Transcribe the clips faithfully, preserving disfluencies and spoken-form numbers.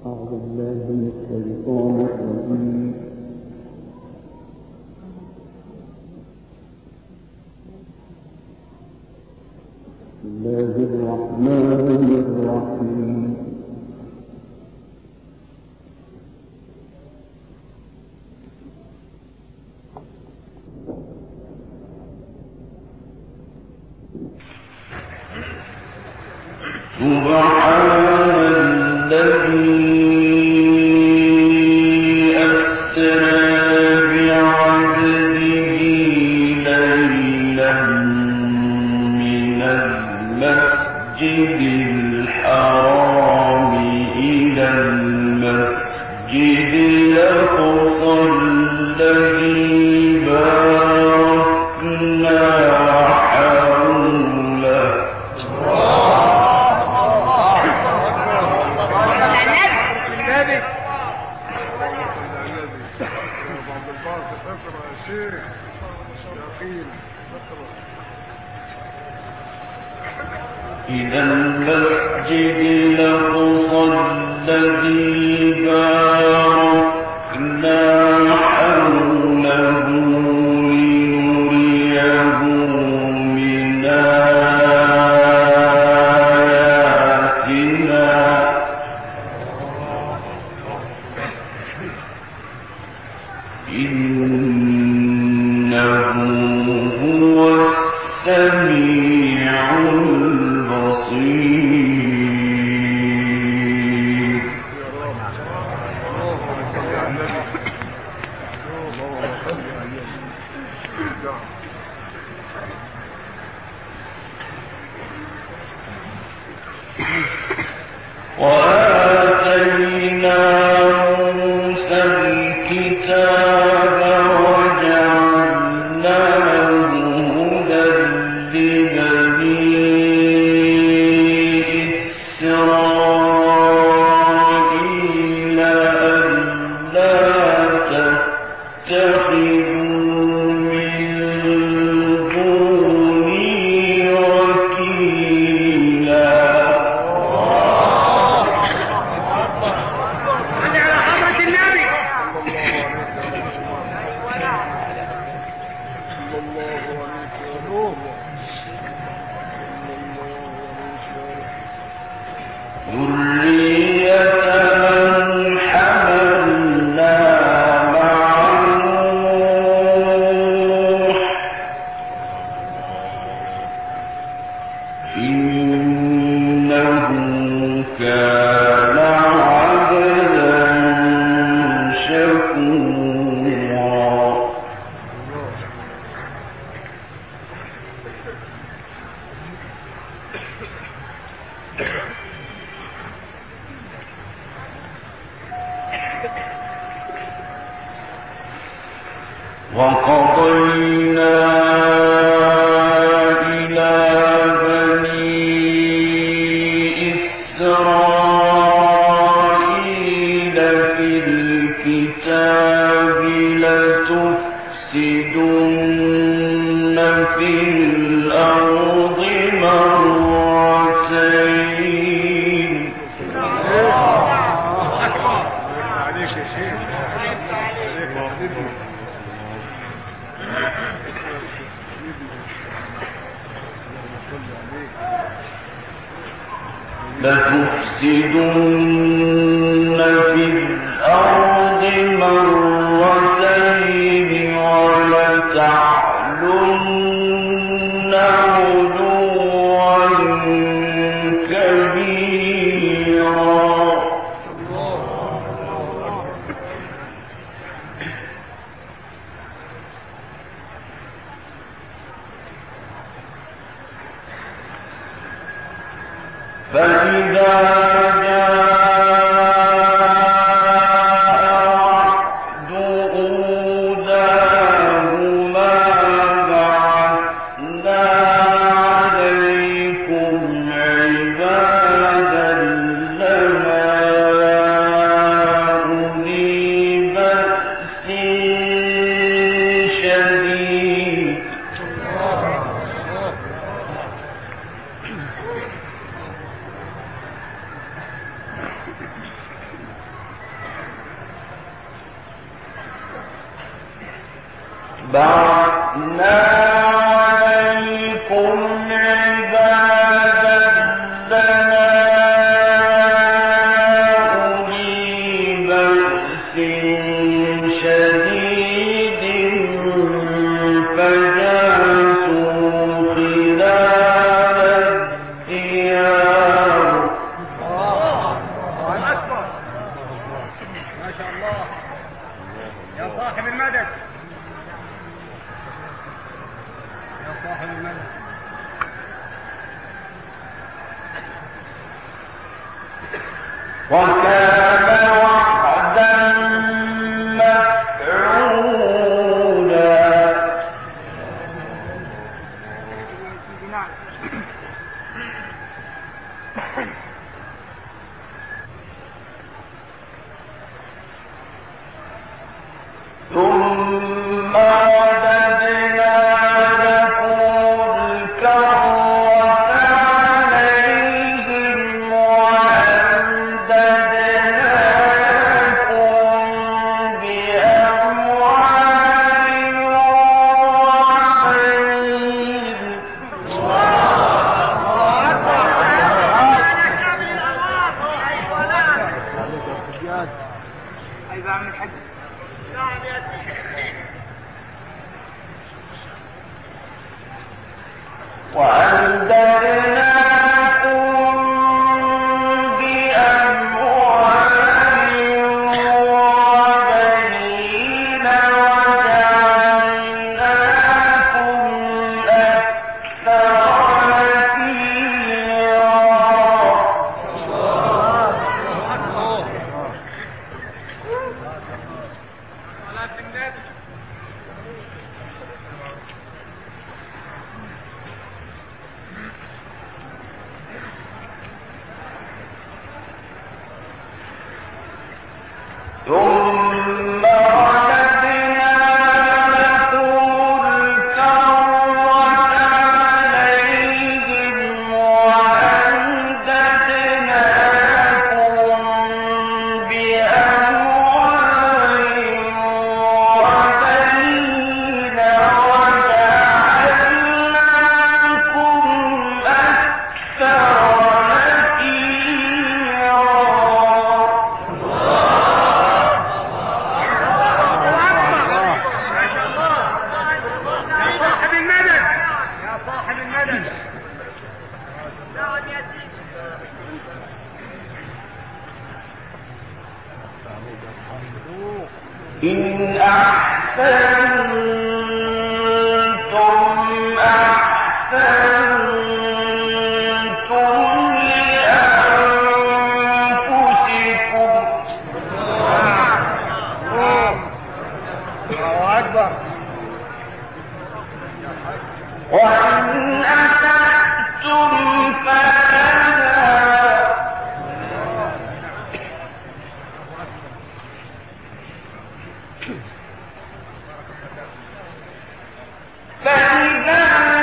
إلى المسجد الأقصى الذي باركنا حوله لنريه من آياتنا إنه هو السميع البصير. وآتينا موسى الكتاب وجعلناه هدى لبني إسرائيل ألا تتخذوا وقضينا إلى بني إسرائيل في الكتاب لتفسدن في الأرض مرتين لتفسدن في الأرض مرتين ولتعلن علوا كبيرا. فإذا جاء وعد أولاهما بعثنا عليكم عبادا لنا أولي بأس شديد بعثنا عليكم عبادا لنا أولي بأس شديد فجاسوا خلال الديار. الله أكبر ما شاء الله يا صاحب المدد يا صاحب المدد. وكان وعدا مفعولا. ثم رددنا لكم الكرة عليهم وأمددناكم بأموال وبنين. وأمددناكم بأموال وبنين وجعلناكم أكثر نفيرا. ثم رددنا لكم الكرة عليهم وأمددناكم بأموال وبنين وجعلناكم أكثر إن أحسنتم أحسنتم لأنفسكم. الله أكبر. وإن أسأتم فلها. فإذا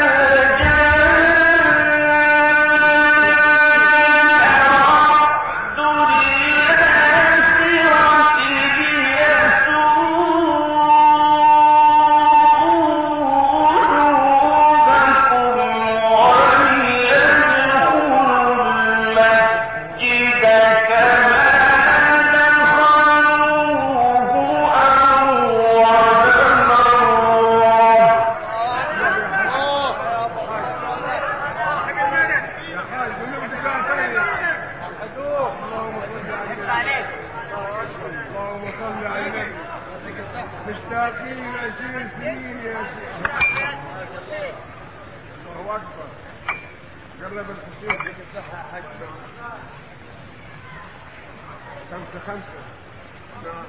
مشتاقين عشرين سنين يا شيخ. الله أكبر. قرب الفسيح لك الصحة حج خمسة خمسة. نعم.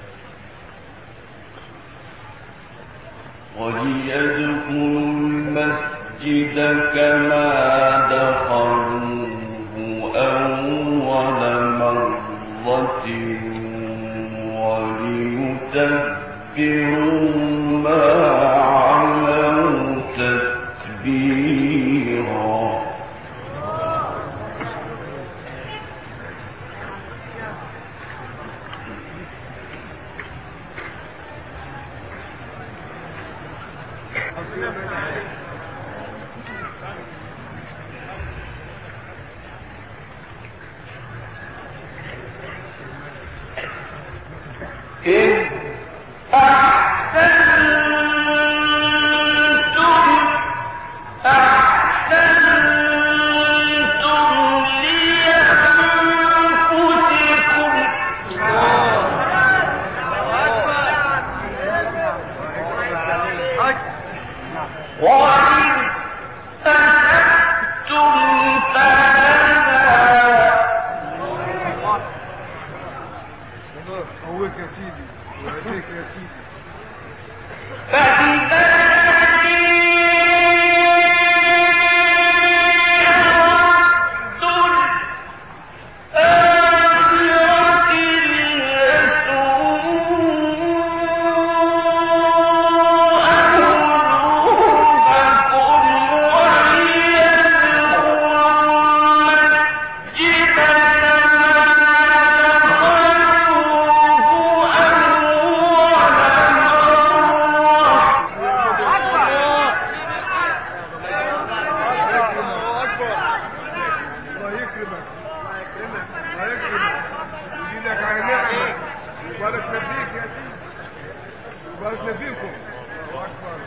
وليدخلوا المسجد كما دخلوه أول مرة وليتبروا ما علوا تتبيرا. يكرمك الله يكرمك الله يكرمك يزيدك على نعمة ويبارك فيك يا سيدي ويبارك فيكم الله أكبر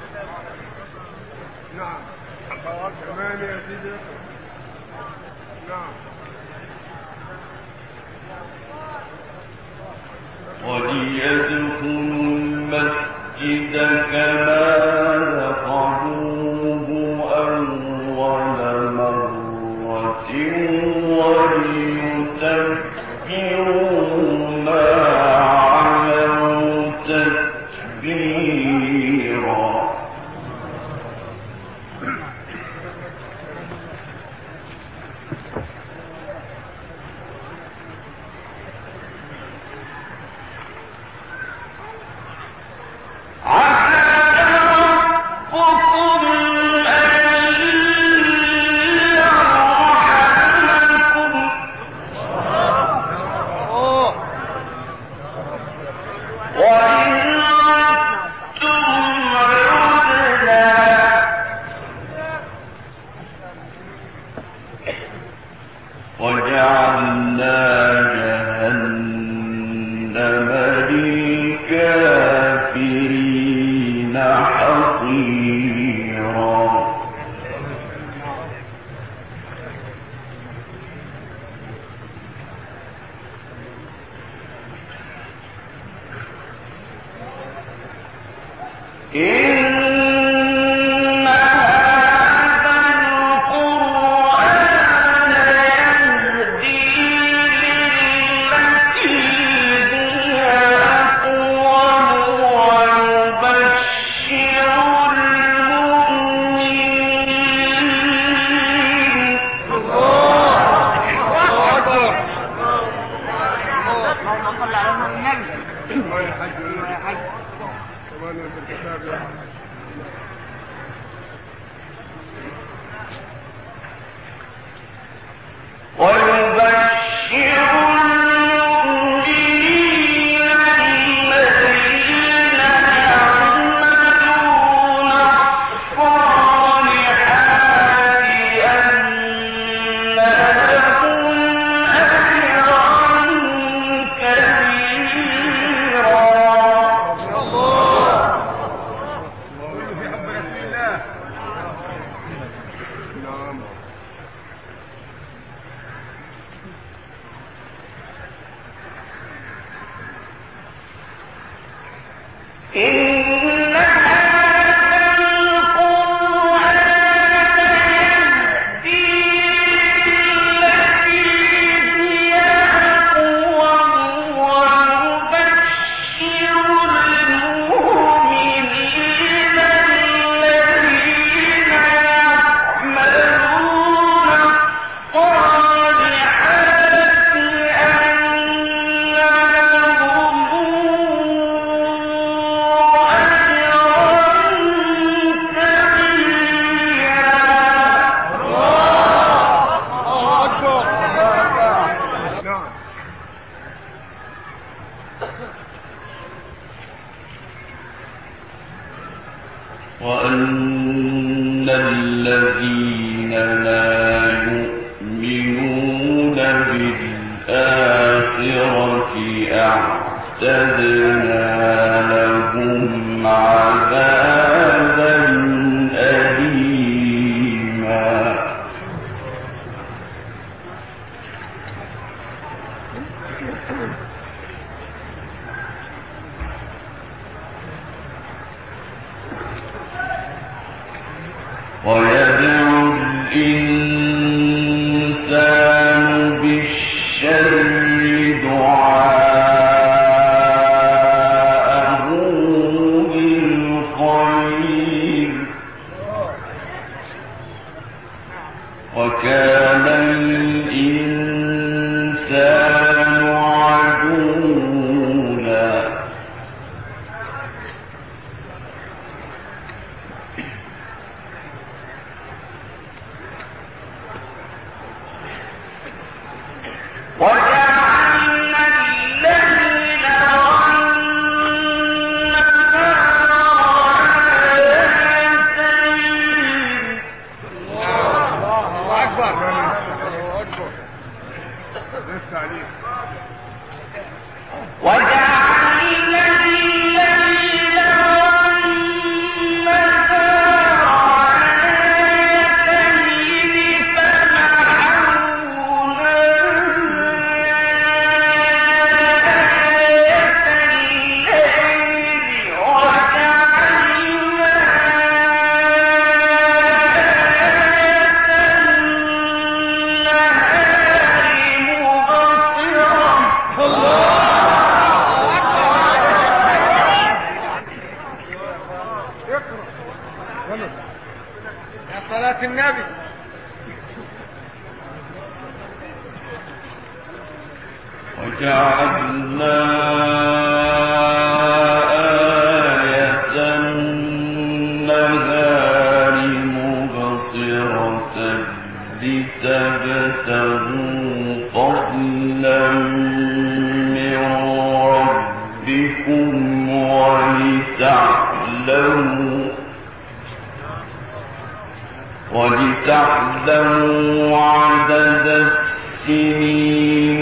نعم كمان يا سيدي نعم وليدخلوا المسجد كما دخلوه أول مرة وليتكبروا ما علوا تتبيرا. وأن الذين لا يؤمنون بالآخرة أعتدنا لهم عذابا أليما. ويدعو الإنسان بالشر دعاءه بالخير وكان الإنسان عجولا. وجعل لسه عليك. وجعلنا الليل والنهار آيتين فمحونا آية الليل وجعلنا آية يا صلاة النبي. وجعلنا آية النهار مبصرة لتبتغوا فضلا من ربكم ولتعلموا ولتعلموا عدد السنين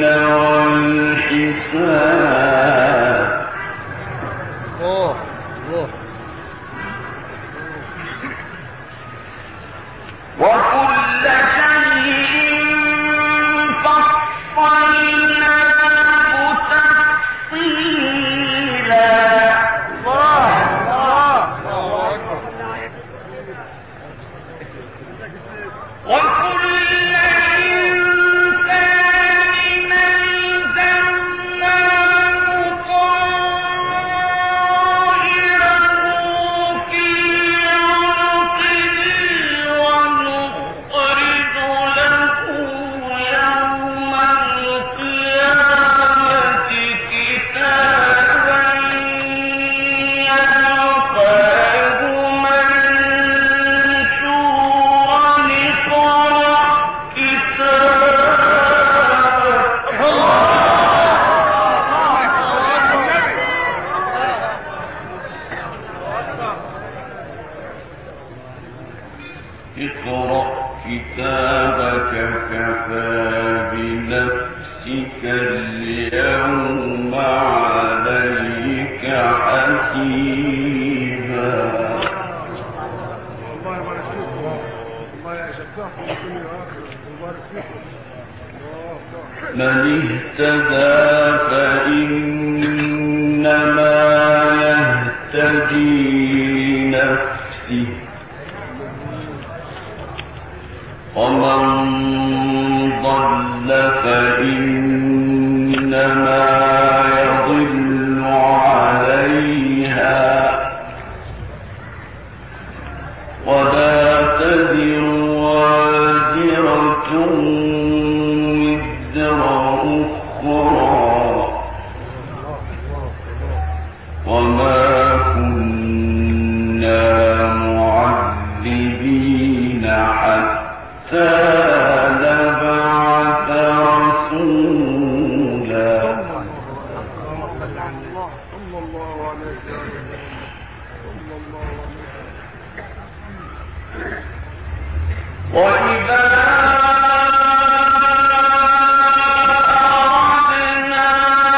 والحساب. اوه اوه وكل شيء فصلناه تفصيلا. الله الله وكل إنسان ألزمناه طائره في عنقه ونخرج له يوم القيامة كتابا يلقاه منشورا اقرأ كتابك. اقرأ كتابك كفى بنفسك اليوم عليك حسيبا. الله يبارك فيكم. الله يجزاكم كل اخر. يبارك فيكم. الله من اهتدى فإنما يهتدي لنفسه ومن ضل فإنما يضل عليها ولا تزر وازرة وزر أخرى وما كنا معذبين حتى نبعث رسولا. صلى الله عليه وسلم. صلى الله عليه وسلم. وإذا أردنا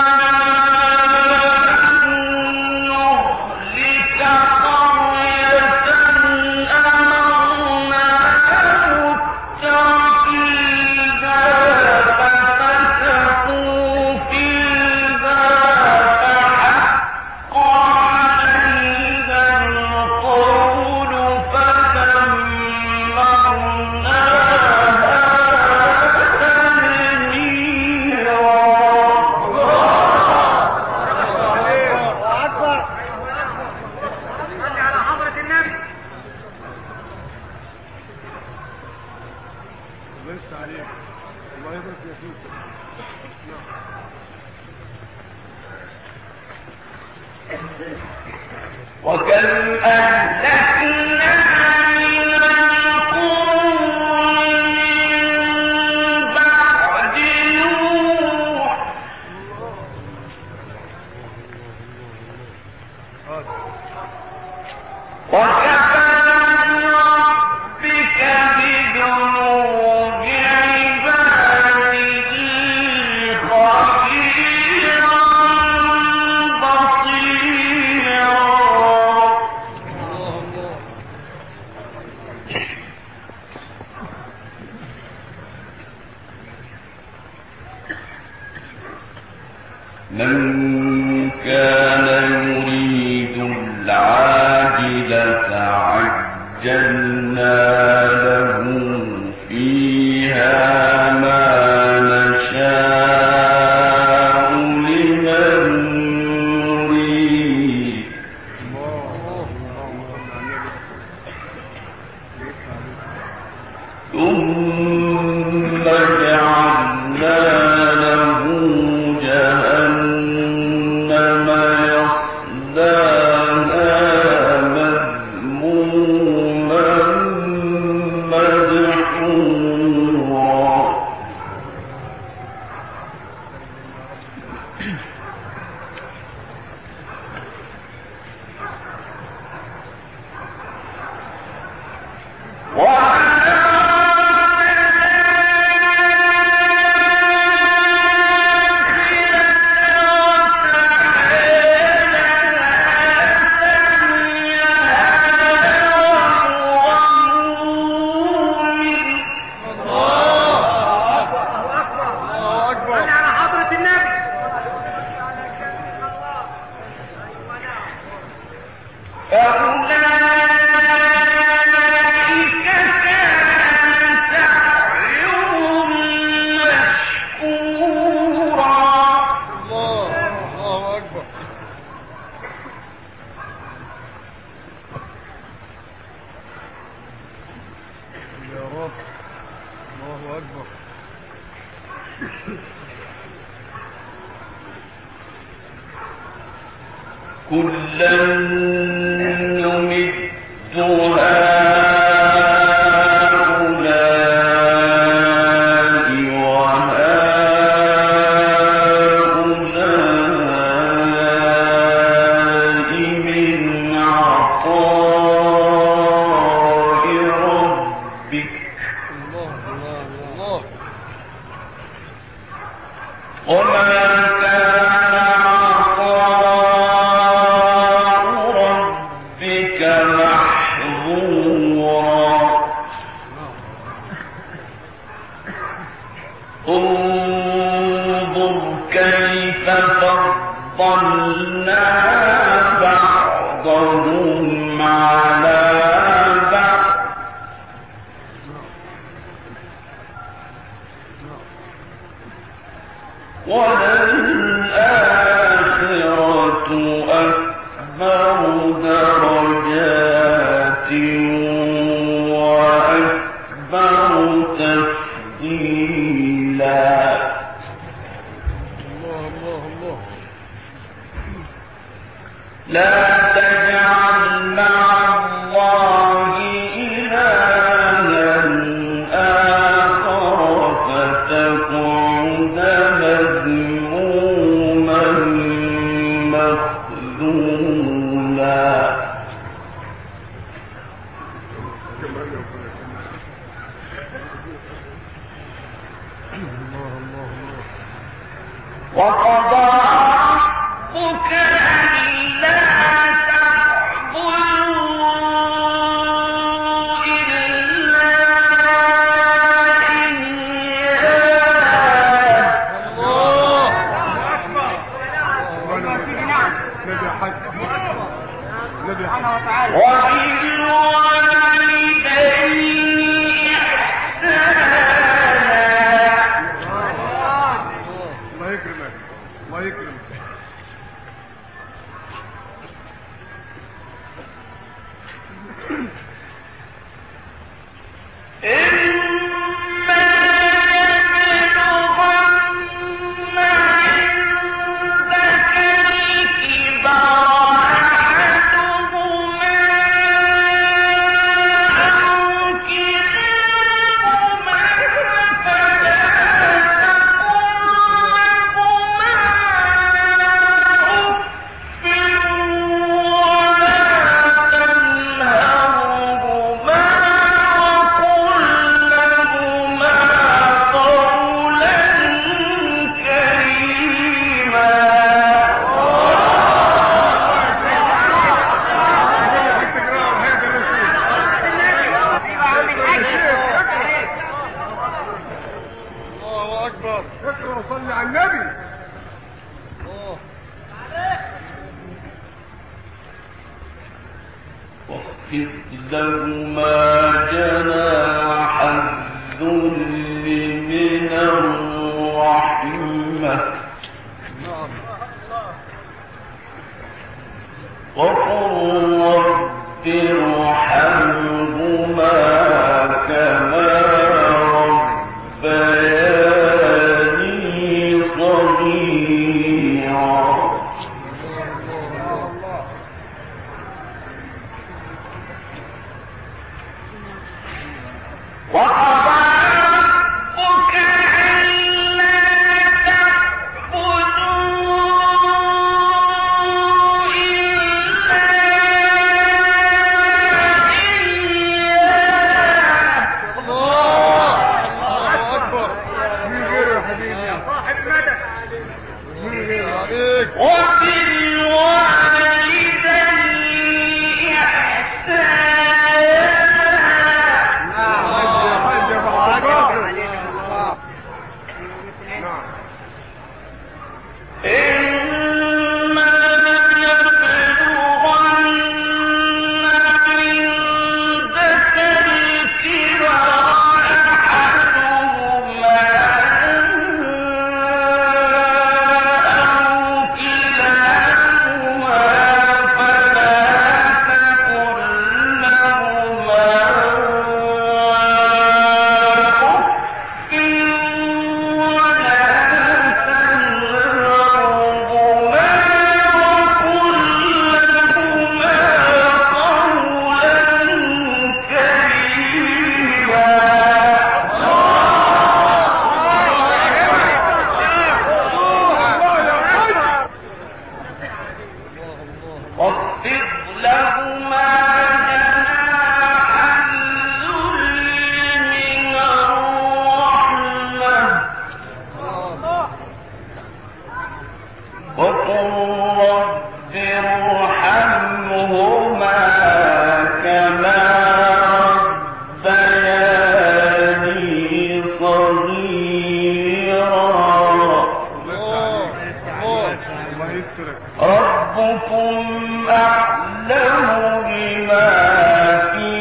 أن نهلك قرية أمرنا مترفيها ففسقوا فيها فحق عليها القول فدمرناها تدميرا. اكبر. صلي على حضرة النبي. لسه عليك. الله يبارك فيكم. وكم أهلكنا من القرون من بعد نوح وكفى بربك بذنوب عباده من كان يريد العاجلة عجلنا له فيها ما نشاء لمن نريد ثم جعلنا له جهنم يصلاها مذموما مدحورا كلا نمد هؤلاء وهؤلاء من عطاء ربك وما انظر كيف فضلنا بعضهم على بعض وللآخرة أكبر درجات وأكبر تفضيلا. لا تجعل مع الله إلها آخر فتقعد مذموما مخذولا. وقضى ربك ألا تعبدوا إلا إياه. الله أكبر. وبالوالدين إحسانا. الله يكرمك الله يكرمك. اقرأ وصلي على النبي. واخفض لهما جناح الذل من الرحمة وقل رب ارحمهما كما ربياني صغيرا وقضى ربك ألا تعبدوا إلا إياه. الله أكبر. مين غيره يا حبيبي؟ صاحب المدد. مين غيره عليك؟ وبالوالدين إحسانا. حاجة محبوبة. نعم. إما يبلغن عندك الكبر أحدهما أو كلاهما فلا تقل لهما أف ولا تنهرهما وقل لهما قولا كريما. واخفض لهما جناح الذل من الرحمة وقل رب ارحمهما كما ربياني صغيرا. الله يسترك. ربكم أعلم بما في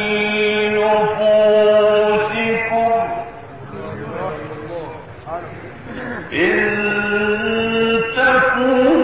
نفوسكم إن تكونوا